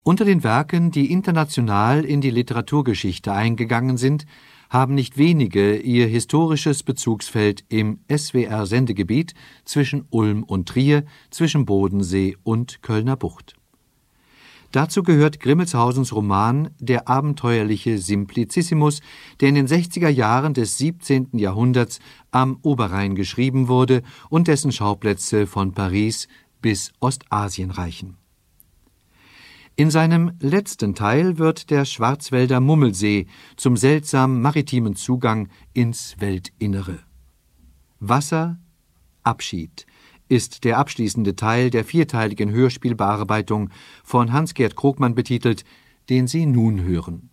Unter den Werken, die international in die Literaturgeschichte eingegangen sind, haben nicht wenige ihr historisches Bezugsfeld im SWR-Sendegebiet zwischen Ulm und Trier, zwischen Bodensee und Kölner Bucht. Dazu gehört Grimmelshausens Roman Der abenteuerliche Simplicissimus, der in den 60er Jahren des 17. Jahrhunderts am Oberrhein geschrieben wurde und dessen Schauplätze von Paris bis Ostasien reichen. In seinem letzten Teil wird der Schwarzwälder Mummelsee zum seltsam maritimen Zugang ins Weltinnere. Wasser, Abschied ist der abschließende Teil der vierteiligen Hörspielbearbeitung von Hans-Gert Krogmann betitelt, den Sie nun hören.